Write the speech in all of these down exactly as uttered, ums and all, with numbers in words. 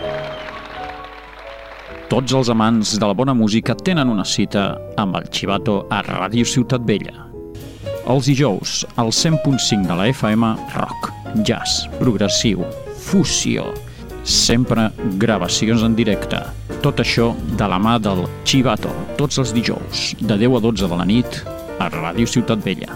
Tots els amants de la bona música tenen una cita amb el Chivato a Ràdio Ciutat Vella. Els dijous, al cent punt cinc de la F M, rock, jazz, progressiu, fusió, sempre gravacions en directe. Tot això de la mà del Chivato, tots els dijous, de deu a dotze de la nit, a Ràdio Ciutat Vella.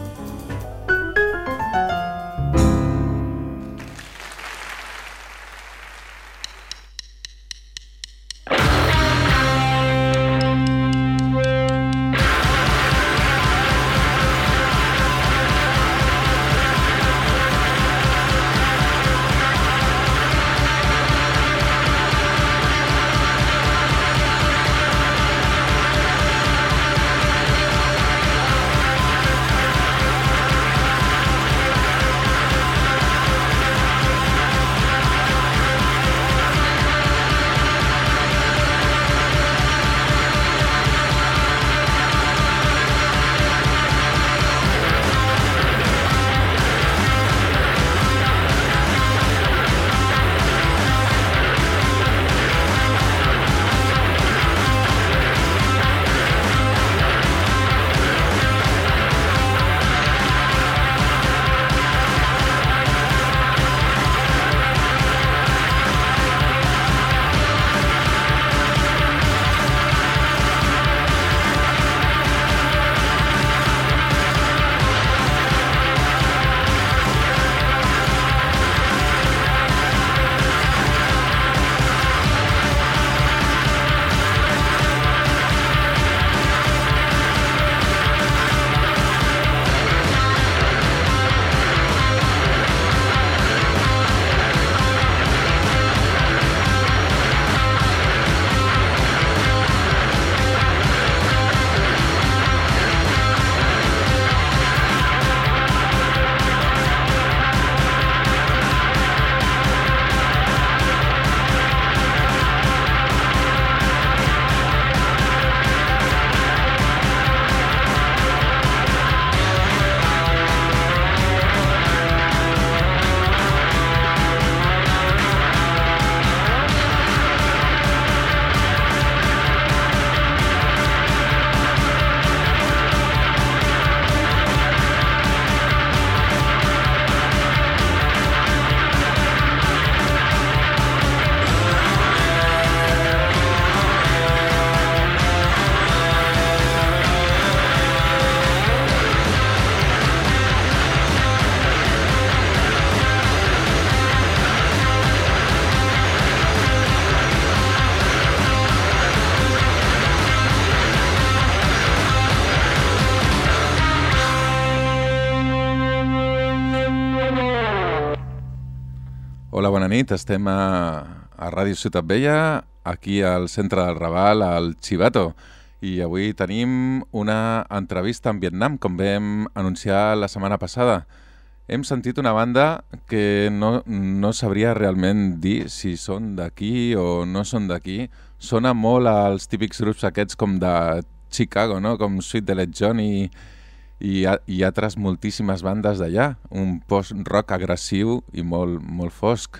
Hola, bona nit. Estem a, a Ràdio Ciutat Vella, aquí al centre del Raval, al Chivato. I avui tenim una entrevista en Vietnam, com vam anunciar la setmana passada. Hem sentit una banda que no, no sabria realment dir si són d'aquí o no són d'aquí. Sona molt als típics grups aquests com de Chicago, no? Com Sweet Dead John i, i, i altres moltíssimes bandes d'allà. Un post-rock agressiu i molt, molt fosc.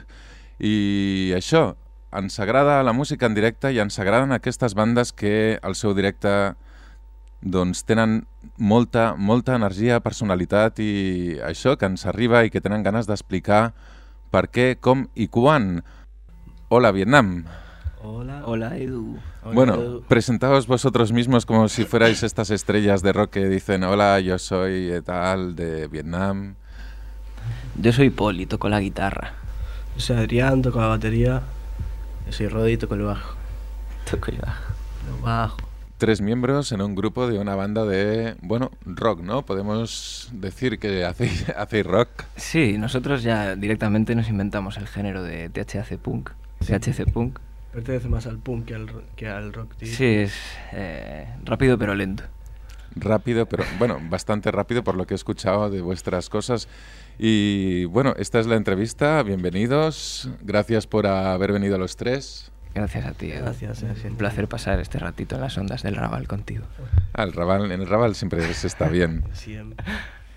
I això, ens agrada la música en directe i ens agraden aquestes bandes que al seu directe doncs tenen molta, molta energia, personalitat i això que ens arriba i que tenen ganes d'explicar per què, com i quan. Hola, Vietnam. Hola. Hola, Edu. Hola, bueno, Edu. Presentaos vosotros mismos como si fuerais estas estrellas de rock que dicen hola, yo soy tal de Vietnam. Yo soy Paul y toco la guitarra. Yo soy Adrián, toco la batería. Yo soy Rodi y toco el bajo. Toco el bajo. El bajo. Tres miembros en un grupo de una banda de, bueno, rock, ¿no? Podemos decir que hacéis, hacéis rock. Sí, nosotros ya directamente nos inventamos el género de T H C Punk. Sí. T H C Punk. Pertenece más al punk que al, que al rock, tío. Sí, es eh, rápido pero lento. Rápido, pero bueno, bastante rápido por lo que he escuchado de vuestras cosas. Y bueno, esta es la entrevista. Bienvenidos. Gracias por haber venido los tres. Gracias a ti. Gracias. Es un placer pasar este ratito en las ondas del Raval contigo. Ah, el Raval, en el Raval siempre se está bien. Siempre.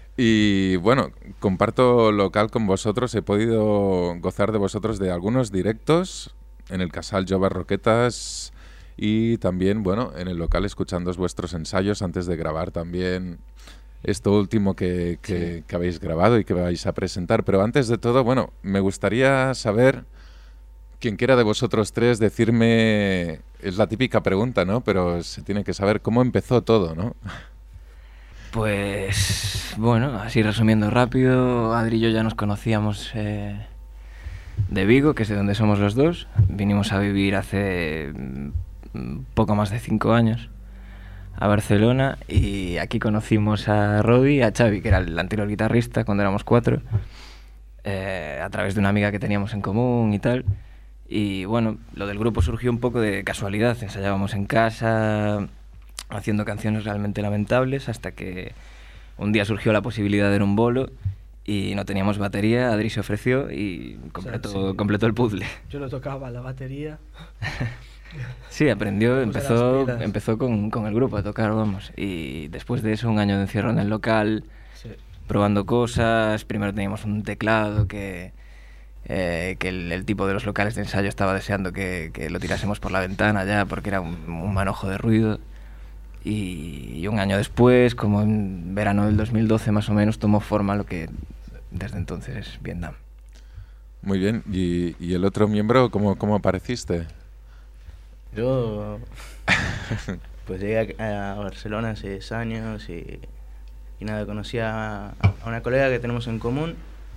Y bueno, comparto local con vosotros. He podido gozar de vosotros de algunos directos en el Casal Jove Roquetas y también, bueno, en el local escuchando vuestros ensayos antes de grabar también esto último que, que, sí. que habéis grabado y que vais a presentar. Pero antes de todo, bueno, me gustaría saber, quien quiera de vosotros tres, decirme, es la típica pregunta, ¿no? Pero se tiene que saber cómo empezó todo, ¿no? Pues, bueno, así resumiendo rápido, Adri y yo ya nos conocíamos eh, de Vigo, que es de donde somos los dos. Vinimos a vivir hace poco más de cinco años a Barcelona y aquí conocimos a Rodi y a Xavi, que era el anterior guitarrista cuando éramos cuatro, eh, a través de una amiga que teníamos en común y tal. Y bueno, lo del grupo surgió un poco de casualidad, ensayábamos en casa haciendo canciones realmente lamentables hasta que un día surgió la posibilidad de ir a un bolo y no teníamos batería, Adri se ofreció y completó, o sea, sí. completó el puzzle. Yo no tocaba la batería. Sí, aprendió, empezó, empezó con, con el grupo a tocar, vamos. Y después de eso, un año de encierro en el local, sí. probando cosas. Primero teníamos un teclado que, eh, que el, el tipo de los locales de ensayo estaba deseando que, que lo tirásemos por la ventana ya, porque era un, un manojo de ruido. Y, y un año después, como en verano del dos mil doce más o menos, tomó forma lo que desde entonces es Vietnam. Muy bien. ¿Y, y el otro miembro, cómo, cómo apareciste? Yo pues llegué a, a Barcelona hace diez años y, y nada, conocí a, a una colega que tenemos en común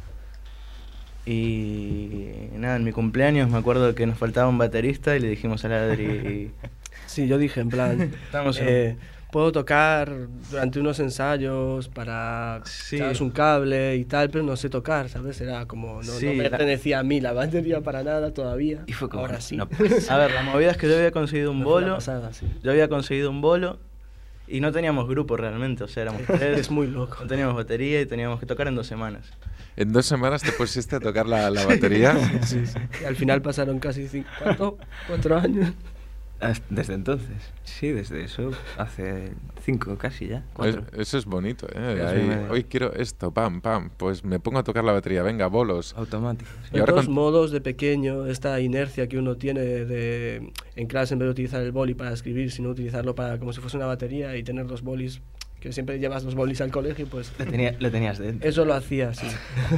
y nada, en mi cumpleaños me acuerdo que nos faltaba un baterista y le dijimos a la Adri y... Sí, yo dije en plan, eh, puedo tocar durante unos ensayos para sí. echar un cable y tal, pero no sé tocar, ¿sabes? Era como, no, sí, no me pertenecía a mí la batería para nada todavía. Y fue como, ahora sí. No. A ver, la movida es que yo había conseguido un no bolo, pasada, sí. yo había conseguido un bolo y no teníamos grupo realmente, o sea, éramos tres. Es muy loco. No teníamos batería y teníamos que tocar en dos semanas. ¿En dos semanas te pusiste a tocar la, la batería? Sí, sí. Y al final pasaron casi cinco, ¿cuánto? cuatro años. Desde entonces, sí, desde eso, hace cinco casi ya, cuatro. Es, eso es bonito, ¿eh? Ahí, hoy quiero esto, pam, pam, pues me pongo a tocar la batería, venga, bolos. Automático. Sí. De todos con... modos, de pequeño, esta inercia que uno tiene de en clase, en vez de utilizar el boli para escribir, sino utilizarlo para como si fuese una batería y tener los bolis, que siempre llevas los bolis al colegio, pues... Lo, tenía, lo tenías dentro. Eso lo hacía, sí.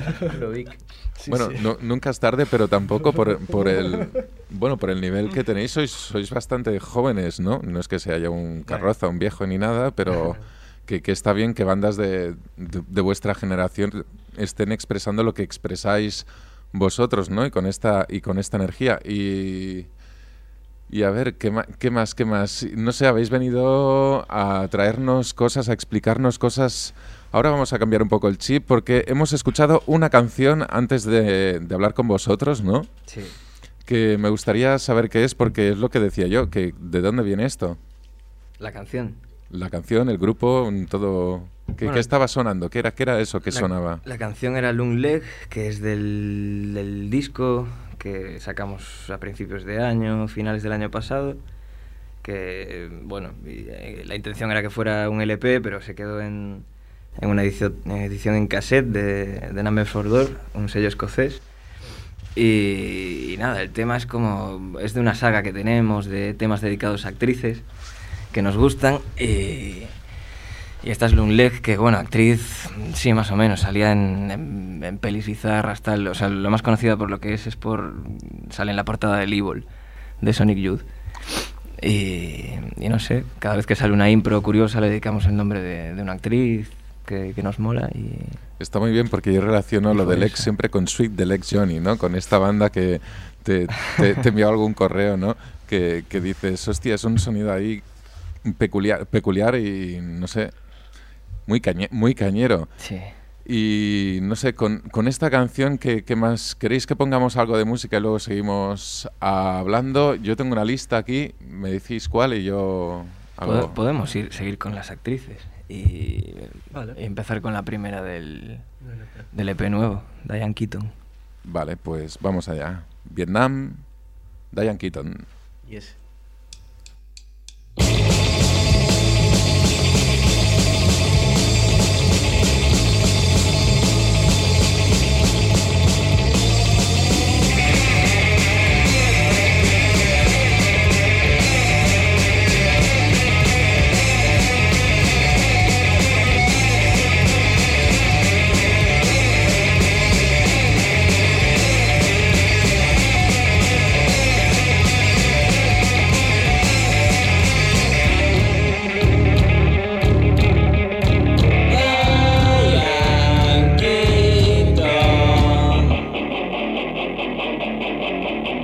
Sí, bueno, sí. No, nunca es tarde, pero tampoco por, por el bueno por el nivel que tenéis, sois, sois bastante jóvenes, ¿no? No es que sea ya un carroza, un viejo ni nada, pero que, que está bien que bandas de, de, de vuestra generación estén expresando lo que expresáis vosotros, ¿no? Y con esta, y con esta energía. Y... Y a ver, ¿qué más, ¿qué más? ¿Qué más? No sé, habéis venido a traernos cosas, a explicarnos cosas. Ahora vamos a cambiar un poco el chip porque hemos escuchado una canción antes de, de hablar con vosotros, ¿no? Sí. Que me gustaría saber qué es porque es lo que decía yo, que ¿de dónde viene esto? La canción. La canción, el grupo, todo... ¿Qué, bueno, ¿qué estaba sonando? ¿Qué era, qué era eso que la, sonaba? La canción era Lung Leg, que es del, del disco que sacamos a principios de año, finales del año pasado, que, bueno, la intención era que fuera un L P, pero se quedó en, en una edición, edición en cassette de, de Number for Door, un sello escocés. Y, y nada, el tema es como, es de una saga que tenemos, de temas dedicados a actrices que nos gustan, y... Y esta es Lung Leg, que bueno, actriz, sí, más o menos, salía en, en, en pelis bizarras, tal, o sea, lo más conocida por lo que es, es por, sale en la portada del Evil, de Sonic Youth. Y, y no sé, cada vez que sale una impro curiosa le dedicamos el nombre de, de una actriz que, que nos mola y... Está muy bien porque yo relaciono lo del ex siempre con Sweet del ex Johnny, ¿no? Con esta banda que te, te, te envió algún correo, ¿no? Que, que dices, hostia, es un sonido ahí peculiar, peculiar y no sé... Muy, cañe muy cañero. Sí. Y no sé, con, con esta canción, ¿qué, ¿qué más? ¿Queréis que pongamos algo de música y luego seguimos hablando? Yo tengo una lista aquí, me decís cuál y yo hago... Podemos ir, seguir con las actrices y, vale. y empezar con la primera del, del E P nuevo, Diane Keaton. Vale, pues vamos allá. Vietnam, Diane Keaton. Yes.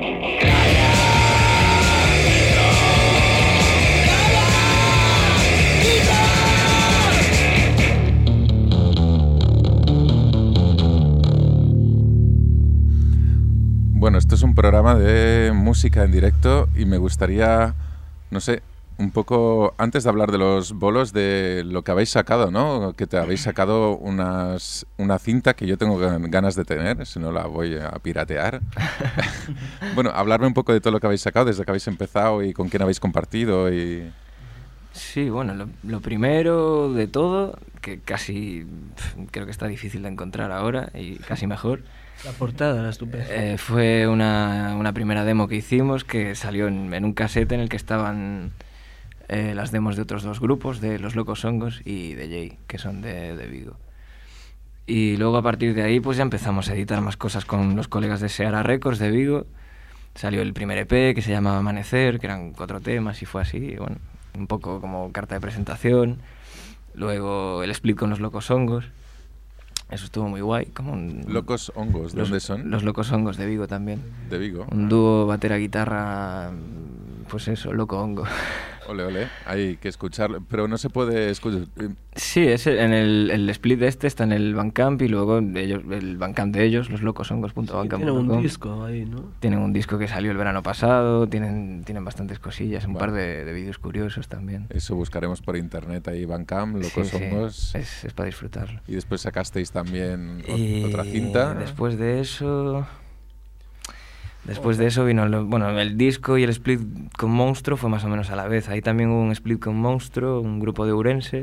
Bueno, esto es un programa de música en directo y me gustaría, no sé, un poco, antes de hablar de los bolos, de lo que habéis sacado, ¿no? Que te habéis sacado unas, una cinta que yo tengo ganas de tener, si no la voy a piratear. Bueno, hablarme un poco de todo lo que habéis sacado, desde que habéis empezado y con quién habéis compartido y... Sí, bueno, lo, lo primero de todo, que casi pf, creo que está difícil de encontrar ahora y casi mejor. La portada era estupenda. Eh, fue una, una primera demo que hicimos que salió en, en un cassette en el que estaban eh, las demos de otros dos grupos, de Los Locos Hongos y de Jay, que son de, de Vigo. Y luego a partir de ahí pues ya empezamos a editar más cosas con los colegas de Seara Records de Vigo. Salió el primer E P que se llamaba Amanecer, que eran cuatro temas y fue así, y bueno, un poco como carta de presentación. Luego el split con Los Locos Hongos. Eso estuvo muy guay. Como un, ¿Locos Hongos? ¿De los, dónde son? Los Locos Hongos de Vigo también. De Vigo. Un dúo batera-guitarra, pues eso, loco hongo. Ole, ole, hay que escucharlo, pero no se puede escuchar. Sí, es el, en el, el split de este está en el Bandcamp y luego ellos, el Bandcamp de ellos, los locosongos punto bandcamp punto com. Tienen un disco ahí, ¿no? Tienen un disco que salió el verano pasado, tienen, tienen bastantes cosillas, un Bueno. par de, de vídeos curiosos también. Eso buscaremos por internet ahí, Bandcamp, Locos Sí, sí, Hongos. es, es para disfrutarlo. Y después sacasteis también ot- Y otra cinta. después de eso... Después de eso vino, lo, bueno, el disco y el split con Monstruo fue más o menos a la vez. Ahí también hubo un split con Monstruo, un grupo de Ourense,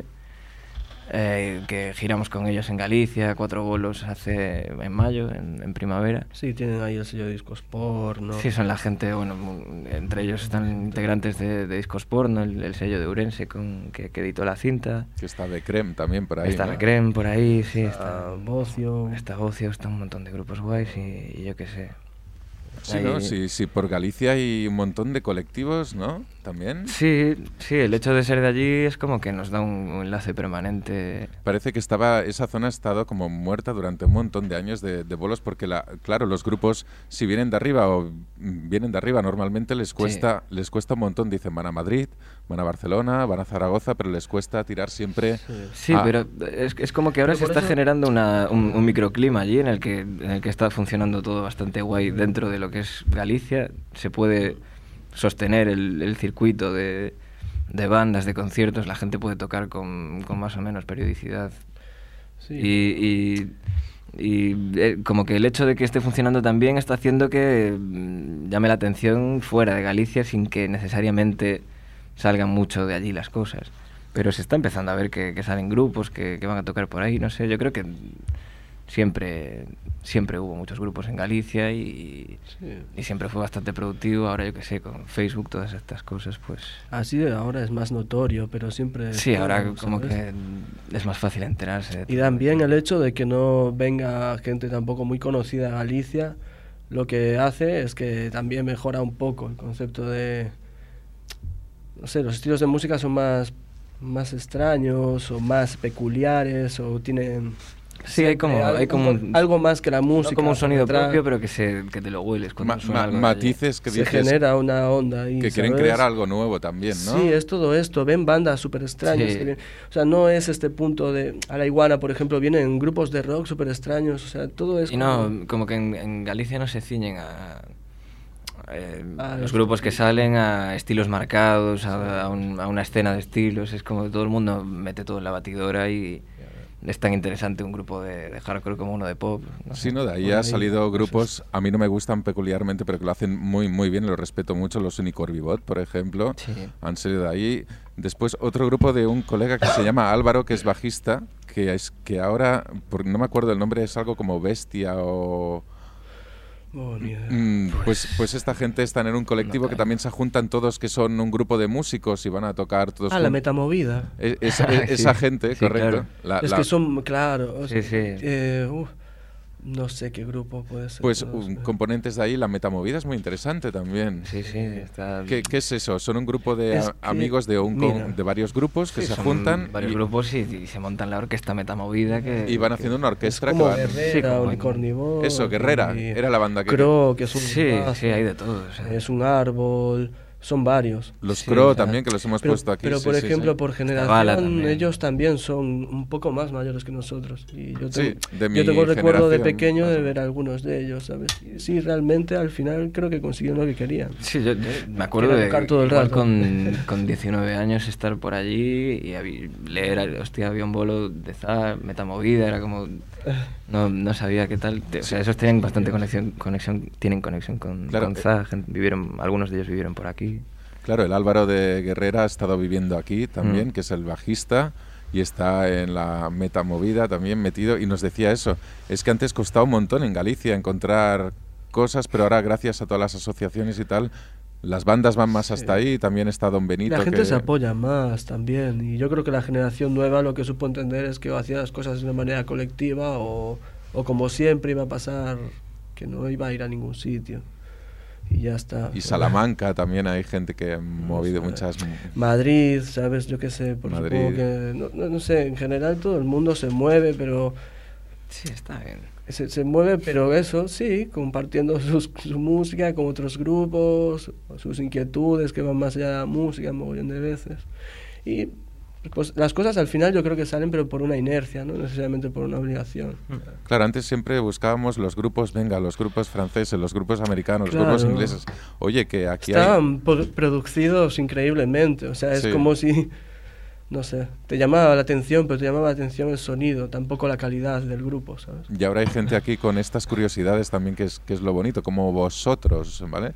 eh, que giramos con ellos en Galicia, cuatro bolos hace en mayo, en, en primavera. Sí, tienen ahí el sello de Discos Porno. Sí, son la gente, bueno, mu- entre ellos están integrantes de, de Discos Porno, el, el sello de Ourense con, que, que editó la cinta. Que está de Creme también por ahí. Está ¿no? Recrem por ahí, sí, Está está Bocio. Está Bocio, está un montón de grupos guays y, y yo qué sé. Sí, Ahí- ¿no? Sí, sí, por Galicia hay un montón de colectivos, ¿no? También. Sí, sí, el hecho de ser de allí es como que nos da un, un enlace permanente. Parece que estaba esa zona ha estado como muerta durante un montón de años de, de bolos porque, la, claro, los grupos, si vienen de arriba o mm, vienen de arriba, normalmente les cuesta, les cuesta un montón. Dicen, van a Madrid, van a Barcelona, van a Zaragoza, pero les cuesta tirar siempre... Sí, Ah. pero es, es como que ahora Pero se por está eso- generando una, un, un microclima allí en el, que, en el que está funcionando todo bastante guay dentro de lo que es Galicia. Se puede sostener el, el circuito de, de bandas, de conciertos, la gente puede tocar con, con más o menos periodicidad. Sí. Y, y, y, eh, como que el hecho de que esté funcionando tan bien está haciendo que mm, llame la atención fuera de Galicia sin que necesariamente salgan mucho de allí las cosas. Pero se está empezando a ver que, que salen grupos que, que van a tocar por ahí, no sé, yo creo que siempre siempre hubo muchos grupos en Galicia y, Sí. y siempre fue bastante productivo. Ahora yo que sé, con Facebook, todas estas cosas, pues... Así de ahora es más notorio, pero siempre... Sí, ahora ¿sabes? como que es más fácil enterarse. de Y todo. también el hecho de que no venga gente tampoco muy conocida a Galicia, lo que hace es que también mejora un poco el concepto de... No sé, los estilos de música son más, más extraños o más peculiares o tienen... Sí, hay como, algo, hay como un, algo más que la no música. como un sonido por detrás. propio, pero que, se, que te lo hueles cuando Ma- suena ma- algo de matices que Se dices genera una onda ahí, que quieren ¿sabes? crear algo nuevo también, ¿no? Sí, es todo esto. Ven bandas súper extrañas. Sí. que vienen- O sea, no es este punto de... A la Iguana, por ejemplo, vienen grupos de rock súper extraños. O sea, todo es... allí. Y no, como que en, en Galicia no se ciñen a... eh, Ah, los los- grupos que salen a estilos marcados, a, a un- a una escena de estilos, es como que todo el mundo mete todo en la batidora y es tan interesante un grupo de, de hardcore como uno de pop. No Sí, sé. ¿no? De ahí Por ha ahí, salido pues grupos, a mí no me gustan peculiarmente, pero que lo hacen muy, muy bien, los respeto mucho, los Unicorbibot, por ejemplo, Sí. han salido de ahí. Después otro grupo de un colega que se llama Álvaro, que es bajista, que es que ahora, por, no me acuerdo el nombre, es algo como Bestia o... Oh, ni idea. Mm, pues, pues esta gente está en un colectivo No que tengo. también se juntan todos, que son un grupo de músicos y van a tocar todos Ah, la jun- metamovida. E- esa, e- Sí, esa gente, sí, correcto. claro. La- Es la- que son, claro... o Sí, sea, sí. eh, uf, No sé qué grupo puede ser. Pues no un, sé. componentes de ahí, la metamovida es muy interesante también. Sí, sí, está... ¿Qué, qué es eso? ¿Son un grupo de Es a- que, amigos de, un mira, con- de varios grupos que Sí, se son juntan varios y, grupos y, y se montan la orquesta Metamovida que... y van que- haciendo una Es orquesta como que van... Guerrera, Sí, como- Unicornivore. Eso, Guerrera, y era la banda que... Crow, que es un Sí, grupazo, sí, hay de todo. o sea. Es un árbol, son varios. Los Sí, Crow o sea, también, que los hemos Pero, puesto aquí. pero sí, por sí, ejemplo, sí. por Bala generación, también. ellos también son un poco más mayores que nosotros. Y yo Sí, tengo, de mi yo tengo recuerdo de generación, pequeño más o de menos. ver algunos de ellos, ¿sabes? Y sí, realmente al final creo que consiguieron lo que querían. Sí, yo, yo me acuerdo Era de tocar todo el igual rato. Con, con diecinueve años estar por allí y habí- leer, hostia, había un bolo de Zar, Metamovida, era como... No, no sabía qué tal. te- O sea, esos tienen bastante conexión, conexión tienen conexión con, Claro, con eh. Zar, gente- vivieron, algunos de ellos vivieron por aquí. Claro, el Álvaro de Guerrera ha estado viviendo aquí también, Mm. que es el bajista, y está en la metamovida también metido, y nos decía eso, es que antes costaba un montón en Galicia encontrar cosas, pero ahora gracias a todas las asociaciones y tal, las bandas van más hasta ahí, también está Don Benito. La gente que... se apoya más también. Y yo creo que la generación nueva lo que supo entender es que o hacía las cosas de una manera colectiva o, o como siempre iba a pasar, que no iba a ir a ningún sitio. Y ya está. Y Salamanca también hay gente que ha movido sé. muchas... Madrid, ¿sabes? Yo qué sé, por Madrid. supongo que... No, no, no sé, en general todo el mundo se mueve, pero... Sí, está bien. Se, se mueve, pero eso, sí, compartiendo sus- su música con otros grupos, sus inquietudes que van más allá de la música, un mogollón de veces. Y pues las cosas al final yo creo que salen, pero por una inercia, no necesariamente por una obligación. Claro, antes siempre buscábamos los grupos, venga, los grupos franceses, los grupos americanos, Claro. los grupos ingleses. Oye, que aquí hay... Están pro- producidos increíblemente, o sea, es Sí. como si, no sé, te llamaba la atención, pero te llamaba la atención el sonido, tampoco la calidad del grupo, ¿sabes? Y ahora hay gente aquí con estas curiosidades también, que es, que es lo bonito, como vosotros, ¿vale?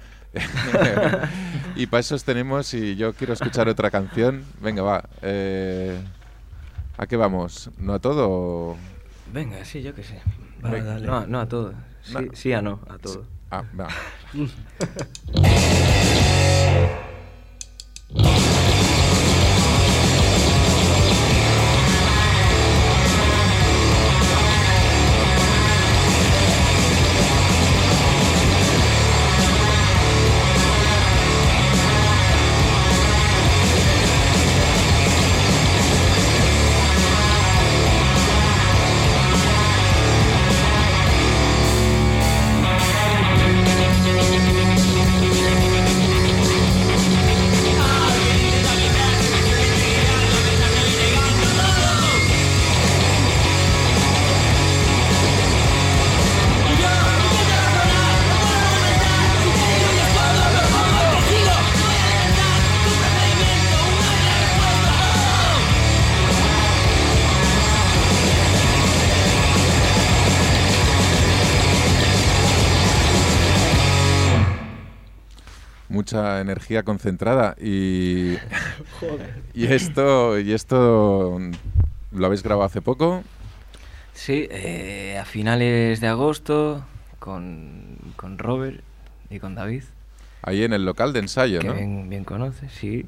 Y para eso os tenemos, y yo quiero escuchar otra canción. Venga, va. Eh, ¿A qué vamos? ¿No a todo? o- Venga, sí, yo qué sé. Va, Venga. dale. No, no a todo. Sí, No. sí a no, a todo. Ah, va. Mucha energía concentrada y, y esto y esto lo habéis grabado hace poco. Sí, eh, a finales de agosto con, con Robert y con David, Ahí en el local de ensayo, que ¿no? bien, bien conoces, sí.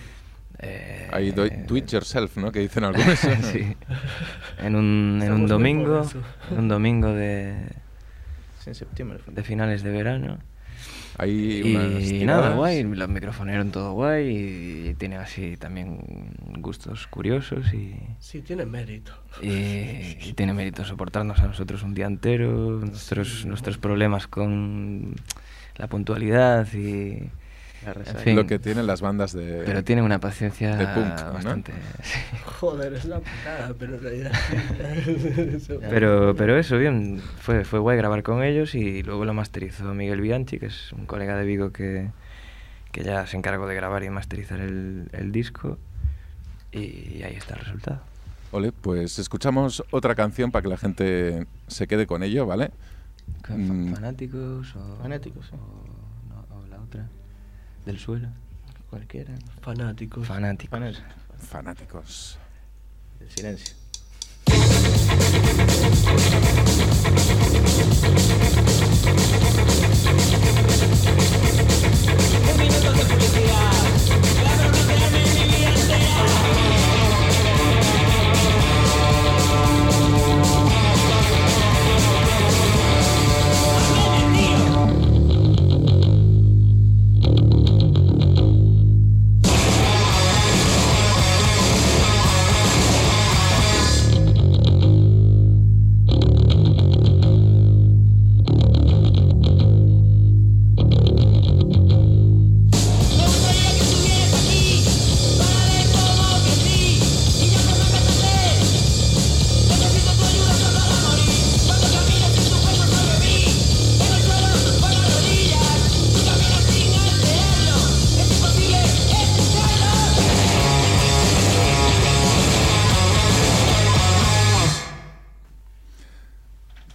Eh, Ahí do, do it yourself, ¿no? Que dicen algunos. sí. En un, en Estamos un muy domingo, por eso. en un domingo de, Sí, en septiembre fue. de finales de verano. Ahí unas Y nada, tiradas. guay, los micrófonos eran todo guay y tiene así también gustos curiosos y, Sí, tiene mérito. y, y tiene mérito soportarnos a nosotros un día entero, nuestros, nuestros problemas con la puntualidad y... La resaca. fin. Lo que tienen las bandas de... Pero tiene una paciencia de punk, ¿no? bastante... sí. Joder, es una putada, pero en realidad... sí. Pero, pero eso, bien, fue, fue guay grabar con ellos y luego lo masterizó Miguel Bianchi, que es un colega de Vigo que, que ya se encargó de grabar y masterizar el, el disco y ahí está el resultado. Ole, pues escuchamos otra canción para que la gente se quede con ello, ¿vale? ¿Qué, Mm. fa- ¿Fanáticos o...? Fanáticos, sí. O, no, o la otra, del suelo. Cualquiera. Fanáticos. Fanáticos. Fanáticos. Fanáticos. El silencio. Thank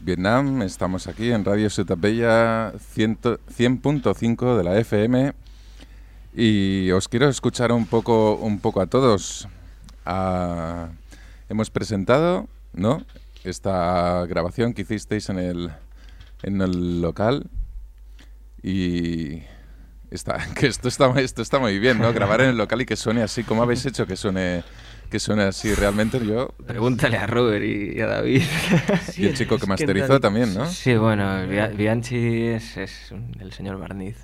Vietnam, estamos aquí en Radio Ciutat Bella cien punto cinco de la F M y os quiero escuchar un poco, un poco a todos. Uh, hemos presentado, ¿no?, esta grabación que hicisteis en el, en el local y está, que esto está, esto está muy bien, ¿no? Grabar en el local y que suene así. ¿Cómo habéis hecho que suene, que suene así realmente? Yo... Pregúntale a Robert y a David. Sí, y el chico que masterizó que también, ¿no? Sí, bueno, Bianchi es, es el señor Barniz.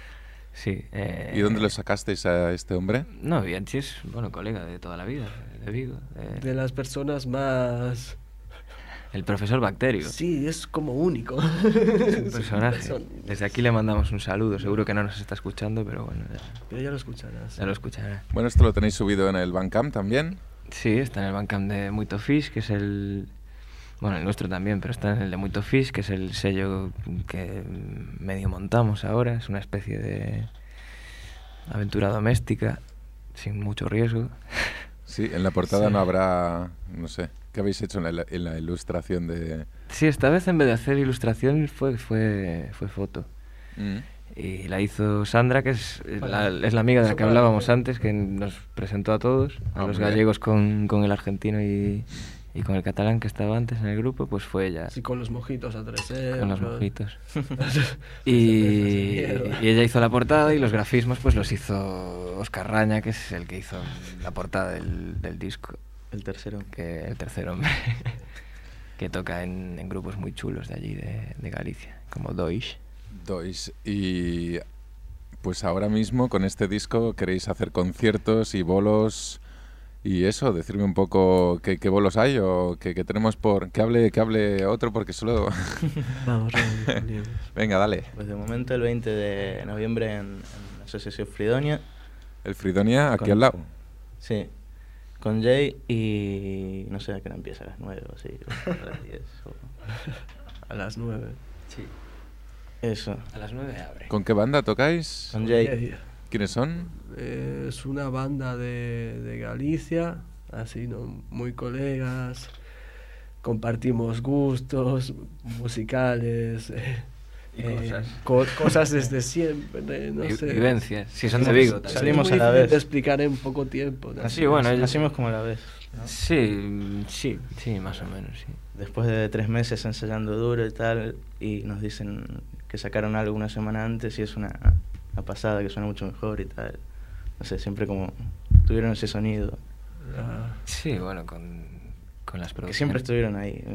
Sí. Eh, ¿Y dónde lo sacasteis a este hombre? No, Bianchi es, bueno, colega de toda la vida, de Vigo. De, de las personas más... El profesor Bacterio. Sí, es como único. Es un personaje. Desde aquí le mandamos un saludo. Seguro que no nos está escuchando, pero bueno. Ya, pero ya lo escucharás. Ya lo escuchará. Bueno, esto lo tenéis subido en el Bandcamp también. Sí, está en el Bandcamp de Muito Fish, que es el... Bueno, el nuestro también, pero está en el de Muito Fish, que es el sello que medio montamos ahora. Es una especie de aventura doméstica, sin mucho riesgo. Sí, en la portada sí. No habrá, no sé, ¿qué habéis hecho en la, en la ilustración de...? Sí, esta vez en vez de hacer ilustración fue, fue, fue foto. Mm. Y la hizo Sandra, que es la, es la amiga de la que hablábamos antes, que nos presentó a todos, a ah, los gallegos con, con el argentino y... Y con el catalán que estaba antes en el grupo, pues fue ella. Sí, con los mojitos a tres euros. Con los mojitos. y, y ella hizo la portada y los grafismos pues los hizo Oscar Raña, que es el que hizo la portada del, del disco. El tercero. Que, el tercer hombre. Que toca en, en grupos muy chulos de allí, de, de Galicia, como Dois. Dois. Y pues ahora mismo con este disco queréis hacer conciertos y bolos... Y eso, decirme un poco qué, qué bolos hay o qué, qué tenemos por... Que hable, que hable otro porque solo... Vamos, venga, dale. Pues de momento el veinte de noviembre en, en la Asociación Fridonia. ¿El Fridonia aquí con, al lado? Sí, con Jay y... no sé, a qué hora empieza, a las nueve o así, o a las diez o... A las nueve. Sí. Eso. A las nueve abre. ¿Con qué banda tocáis? Con Jay. ¿Quiénes son? Eh, es una banda de, de Galicia, así, ¿no? Muy colegas, compartimos gustos musicales, eh, y cosas. Eh, co cosas desde siempre, no y, sé. Vivencias, si son de Vigo. También. Salimos a la vez. De explicar en poco tiempo. ¿No? Sí, bueno, ellos... nacimos como a la vez, ¿no? Sí, sí, sí, más o menos, sí. Después de tres meses ensayando duro y tal, y nos dicen que sacaron algo una semana antes y es una... la pasada, que suena mucho mejor y tal. No sé, siempre como tuvieron ese sonido. Uh, sí, bueno, con, con las producciones. Que siempre estuvieron ahí.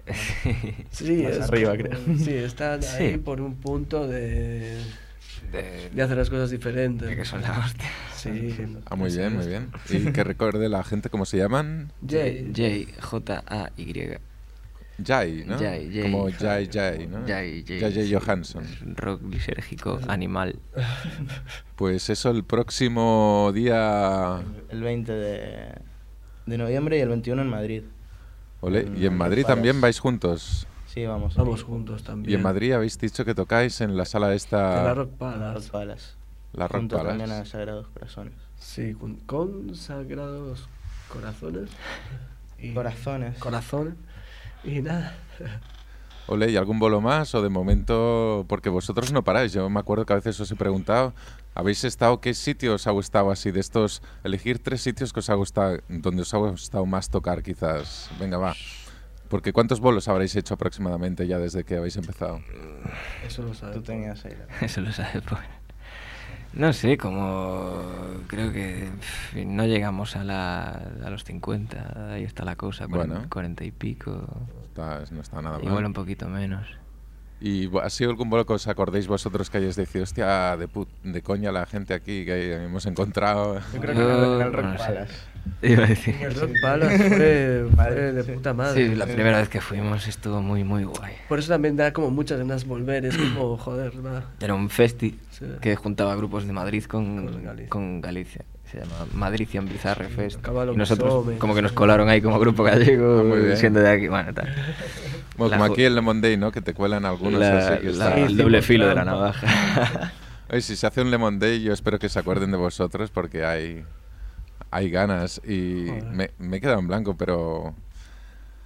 sí, más es arriba, como, creo. Sí, están sí. ahí por un punto de, de... de hacer las cosas diferentes. De que son la hostia. Sí. Ah, muy bien, muy bien. Y que recuerde la gente, ¿cómo se llaman? Jay. Jay, J A Y. Jay, ¿no? Jay, Jay. Como Jay, Jay, ¿no? Jay, Jay, Jay, Jay sí. Johansson. Es un rock lisérgico, animal. Pues eso, el próximo día... El veinte de, de noviembre y el veintiuno en Madrid. Olé. En, ¿Y en Madrid también vais juntos? Sí, vamos. Vamos ahí. juntos también. Y en Madrid habéis dicho que tocáis en la sala esta... En la Rock Palace. La Rock Palace. La Rock Junto Palace. también a Sagrados Corazones. Sí, con, con Sagrados Corazones. Y Corazones. Corazón. Y nada... Ole, ¿y algún bolo más? O de momento, porque vosotros no paráis. Yo me acuerdo que a veces os he preguntado, ¿habéis estado, qué sitio os ha gustado así de estos? Elegir tres sitios que os ha gustado, donde os ha gustado más tocar quizás. Venga, va. Porque ¿cuántos bolos habréis hecho aproximadamente ya desde que habéis empezado? Eso lo sabes. Tú tenías ahí. Eso lo sabes, pues. No sé, como creo que pff, no llegamos a, la, a los cincuenta, ahí está la cosa, bueno, cuarenta y pico. Está, no está nada mal. Igual un poquito menos. ¿Y ha sido algún bolo que os acordéis vosotros que hayáis decidido, hostia, de, put de coña la gente aquí que hemos encontrado? Yo creo que Yo, en el Rock no Palace. Iba a decir. El Rock Palace fue, fue de puta madre. Sí, la primera vez que fuimos estuvo muy, muy guay. Por eso también da como muchas ganas de volver, es como, joder, va. Era un festi sí. que juntaba grupos de Madrid con, con, Galicia. con Galicia. Se llama Madrician Bizarre sí, Fest. Y nosotros Some, como que nos colaron ahí como grupo gallego, ah, siendo de aquí, bueno, tal. Bueno, la, como aquí en Le Monday, ¿no? Que te cuelan algunos la, así. Que la, está... El doble filo de la navaja. Oye, si se hace un Le Monday, yo espero que se acuerden de vosotros porque hay, hay ganas. Y me, me he quedado en blanco, pero...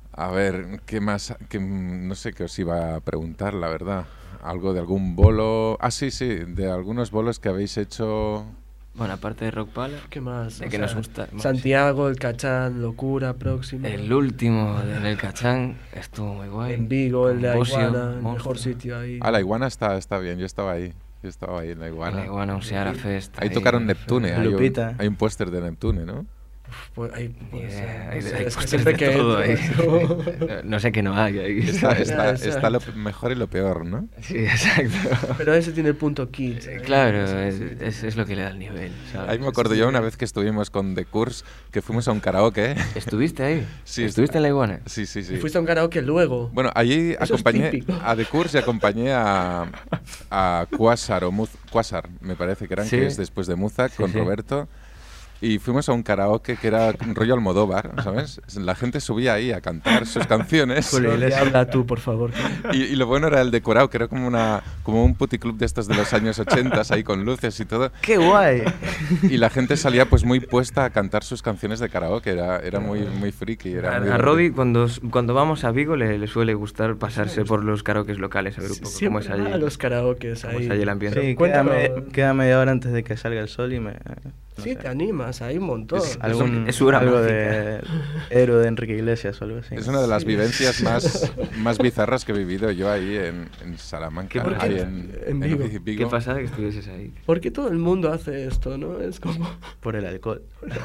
A ver, ¿qué más? Que, no sé qué os iba a preguntar, la verdad. Algo de algún bolo... Ah, sí, sí, de algunos bolos que habéis hecho... Bueno, aparte de Rock Pala, ¿Qué más? de O que sea, nos gusta más. Santiago, el Cachán, Locura, Próxima. El último en el Cachán estuvo muy guay. En Vigo, el de Con Bosio, Iguana, el monstruo. mejor sitio ahí. Ah, la Iguana está, está bien, yo estaba ahí. Yo estaba ahí en la En Iguana. la Iguana, un Seara Fest. Ahí tocaron Neptune, hay un, Lupita. hay un póster de Neptune, ¿no? Pues ahí, Ni pues, idea, no hay- sé, hay es que pósters siempre de que todo entro, ahí. No, no sé qué no hay ahí. Está, está, Ya, está lo exacto. mejor y lo peor, ¿no? Sí, exacto. Pero ese tiene el punto kids. Eh, ¿eh? Claro, Sí, es, sí. es, es lo que le da el nivel, ¿sabes? Ahí me acuerdo yo una vez que estuvimos con The Curse, que fuimos a un karaoke. ¿Estuviste ahí? Sí, ¿Estuviste en la Iguana? Sí, sí, sí. Y fuiste a un karaoke luego. Bueno, allí Eso es acompañé típico. a The Curse y acompañé a, a Quasar, o Muz, Quasar, me parece que eran, Sí. que es después de Muzak, Sí, con sí. Roberto. Y fuimos a un karaoke que era un rollo Almodóvar, ¿sabes? La gente subía ahí a cantar sus canciones. Jordi, habla tú, por favor. Y, y lo bueno era el decorado, que era como una como un puticlub de estos de los años ochenta, ahí con luces y todo. ¡Qué guay! Y la gente salía pues muy puesta a cantar sus canciones de karaoke, era, era muy, muy friki. Era A, muy a divertido. Robbie, cuando, cuando vamos a Vigo, le, le suele gustar pasarse por los karaokes locales, a ver un poco cómo Siempre es allí. va a los karaokes cómo ahí. es allí el ambiente. Sí, queda, Cuéntanos. me- queda media hora antes de que salga el sol y me... no Sí, sé. te animas, hay un montón. Es- Algún, es su hora algo mágica. de héroe de Enrique Iglesias o algo así. Es una de las vivencias más, más bizarras que he vivido yo ahí en, en Salamanca, ¿Qué por qué? ahí en, En Vigo. Qué pasada que estuvieses ahí. ¿Por qué todo el mundo hace esto, no? Es como... Por el alcohol.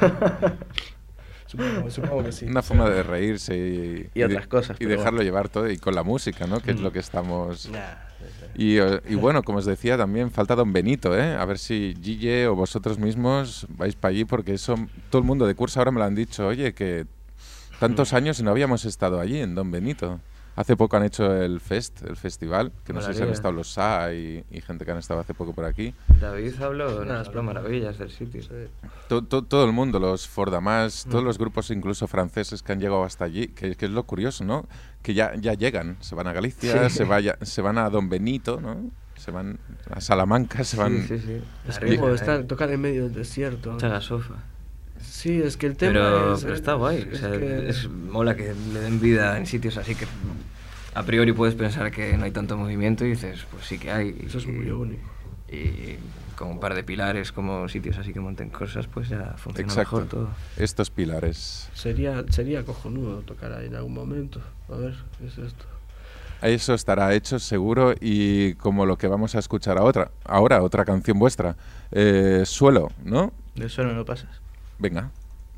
Supongo, supongo que sí. Una forma de reírse y, Y otras de- cosas, y pero dejarlo bueno. llevar todo, y con la música, ¿no? Que es lo que estamos... Nah, Y, eh, y bueno, como os decía, también falta Don Benito, ¿eh? A ver si Gille o vosotros mismos vais para allí, porque eso, todo el mundo de curso ahora me lo han dicho, oye, que tantos años y no habíamos estado allí en Don Benito. Hace poco han hecho el fest, el festival, que no sé si han Molaría. estado los S A y, y gente que han estado hace poco por aquí. David habló, nos habló maravillas del sitio. To- to- todo el mundo, los Fordamas, todos Mm. los grupos incluso franceses que han llegado hasta allí, que, que es lo curioso, ¿no? Que ya, ya llegan, se van a Galicia, Sí. se, vaya, se van a Don Benito, ¿no? Se van a Salamanca, se van... Sí, sí, sí. Es Arriba, como eh. estar, tocar en medio del desierto. Mucha gasofa. Sí, es que el tema Pero, es... pero está guay. es o sea, que- es, mola que le den vida en sitios así que a priori puedes pensar que no hay tanto movimiento y dices, pues sí que hay. Eso es y- muy único. Y con un par de pilares como sitios así que monten cosas, pues ya funciona Exacto. mejor todo. Estos pilares. Sería, sería cojonudo tocar ahí en algún momento. A ver, ¿qué es esto? Eso estará hecho seguro, y como lo que vamos a escuchar ahora, ahora otra canción vuestra, eh, Suelo, ¿no? ¿Del suelo no pasas? Venga.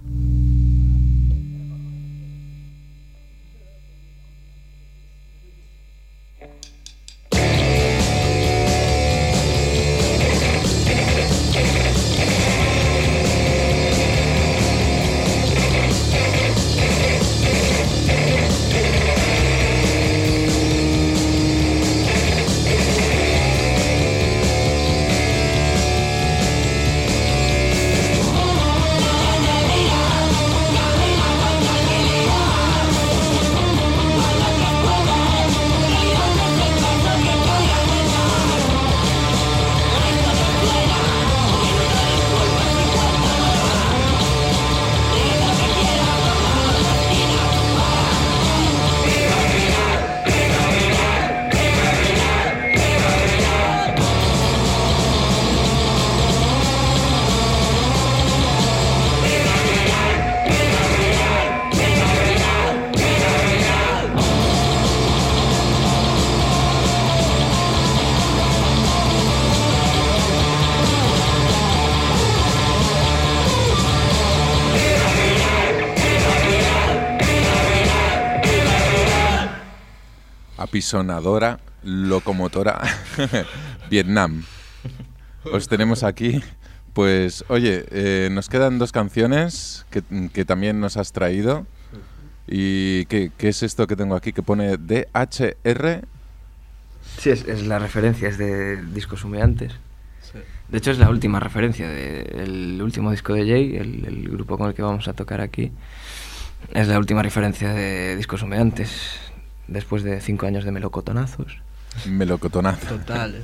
Apisonadora, locomotora, Vietnam. Os tenemos aquí. Pues, oye, eh, nos quedan dos canciones que, que también nos has traído. ¿Y qué, qué es esto que tengo aquí que pone D H R? Sí, es, es la referencia, es de discos humeantes. Sí. De hecho, es la última referencia del último disco de Jay, el, el grupo con el que vamos a tocar aquí. Es la última referencia de discos humeantes, después de cinco años de melocotonazos. Melocotonazo. Totales.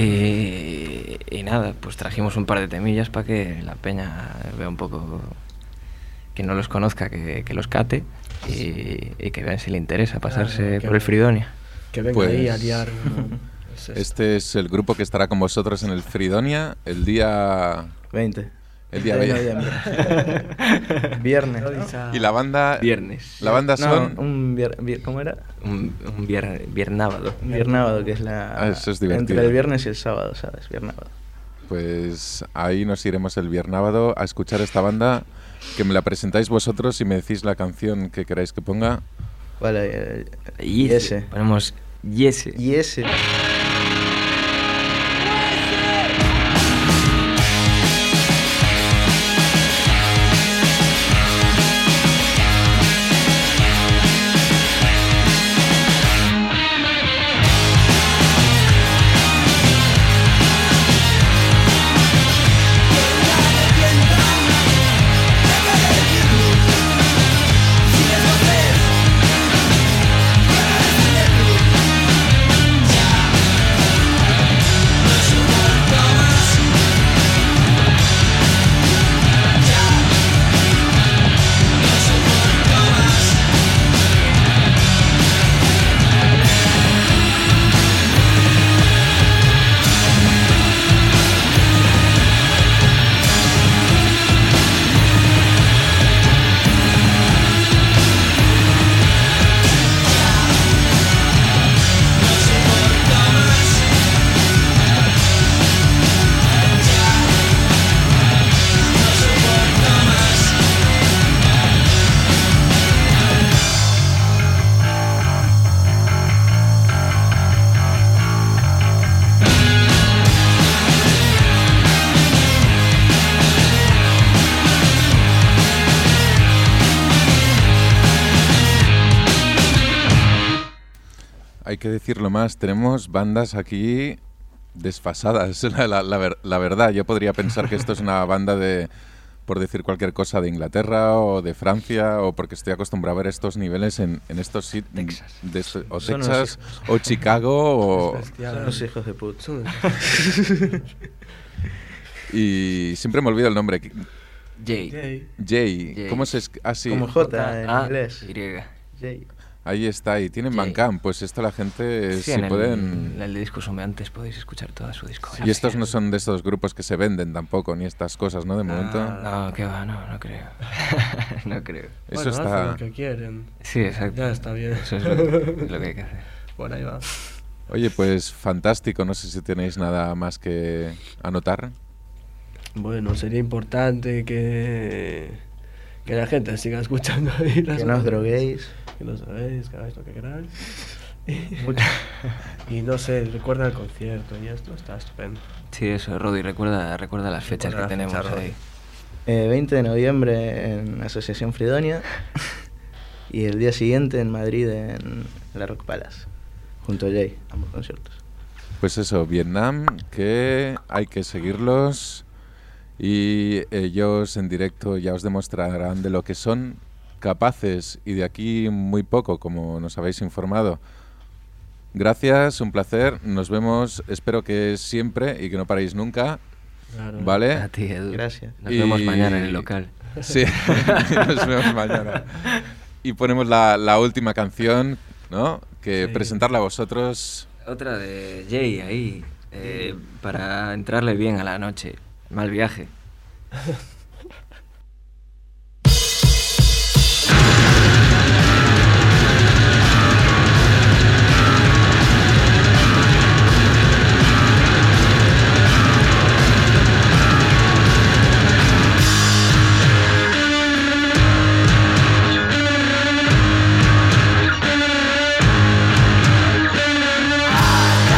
Y, y nada, pues trajimos un par de temillas para que la peña vea un poco, que no los conozca, que, que los cate. y, y que vean si le interesa pasarse Claro, por que- el Fridonia. Que venga Pues- ahí a liar. ¿no? Es esto. Este es el grupo que estará con vosotros en el Fridonia el día... veinte. El día de veinte. noviembre. Viernes. ¿no? Y la banda... Viernes. La banda No, son... un vier- vier- ¿cómo era? Un, un vier, viernábado. Un viernábado, que es la... Ah, eso es divertido. Entre el viernes y el sábado, ¿sabes? Viernábado. Pues ahí nos iremos el viernábado a escuchar esta banda, que me la presentáis vosotros y me decís la canción que queráis que ponga. Vale, eh, Y ese. Ponemos Yese. y ese. Hay que decirlo más, tenemos bandas aquí desfasadas, la, la- la ver- la verdad. Yo podría pensar que esto es una banda de, por decir cualquier cosa, de Inglaterra o de Francia, o porque estoy acostumbrado a ver estos niveles en, en estos sitios, Texas. de esto- o Son Texas, unos o Chicago, o, Bestial. Son los hijos de puta. Son- y siempre me olvido el nombre. Jay. Jay. Jay, Jay. ¿cómo se es? Ah, sí, Como J en Ah, inglés. Y. Jay. ahí está, y tienen Jay. Bandcamp, pues esto la gente, Sí, si en el, pueden... en el de discos humeantes podéis escuchar toda su discografía. Y estos no son de estos grupos que se venden tampoco, ni estas cosas, ¿no? De momento. No, que va, no, no creo. no creo. Eso Bueno, hacen está... lo que quieren. Sí, exacto. Ya está bien. Eso es lo, es lo que hay que hacer. Por ahí va. Oye, pues fantástico. No sé si tenéis nada más que anotar. Bueno, sería importante que, que la gente siga escuchando ahí las Que no os droguéis. Que no sabéis, que hagáis lo que queráis. Y no sé, recuerda el concierto y esto está estupendo. Sí, eso, Rodi, recuerda, recuerda las fechas Recuerda que las tenemos fechas, ahí. Eh, veinte de noviembre en Asociación Fridonia. Y el día siguiente en Madrid en la Rock Palace. Junto a Jay, ambos conciertos. Pues eso, Vietnam, que hay que seguirlos. Y ellos en directo ya os demostrarán de lo que son capaces, y de aquí muy poco, como nos habéis informado. Gracias, un placer. Nos vemos, espero que siempre y que no paréis nunca. Claro. ¿Vale? A ti, Edu. Gracias. Nos Y- vemos mañana en el local. Sí, nos vemos mañana. Y ponemos la, la última canción, ¿no? Que Sí. presentarla a vosotros. Otra de Jay ahí, eh, para entrarle bien a la noche. Mal viaje.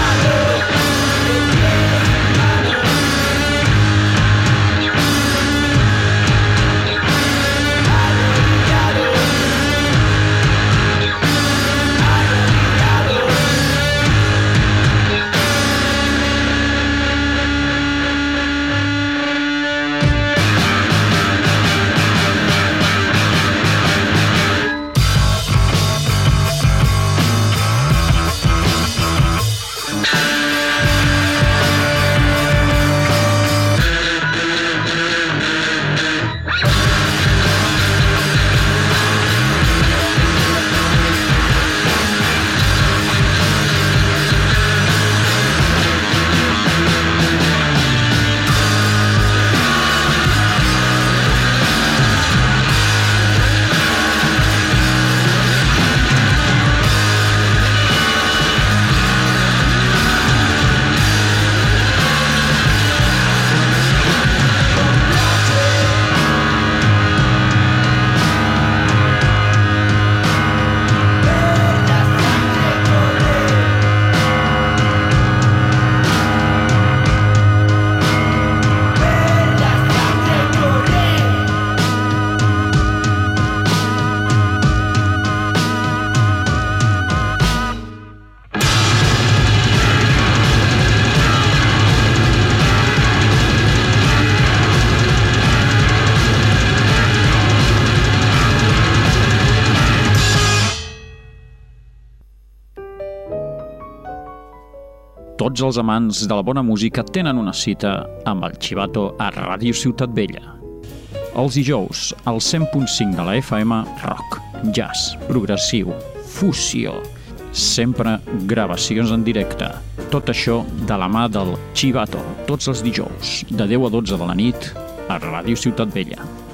Thank Tots els amants de la bona música tenen una cita amb el Chivato a Ràdio Ciutat Vella. Els dijous, al cent punt cinc de la F M, rock, jazz, progressiu, fusió, sempre gravacions en directe. Tot això de la mà del Chivato, tots els dijous, de deu a dotze de la nit, a Ràdio Ciutat Vella.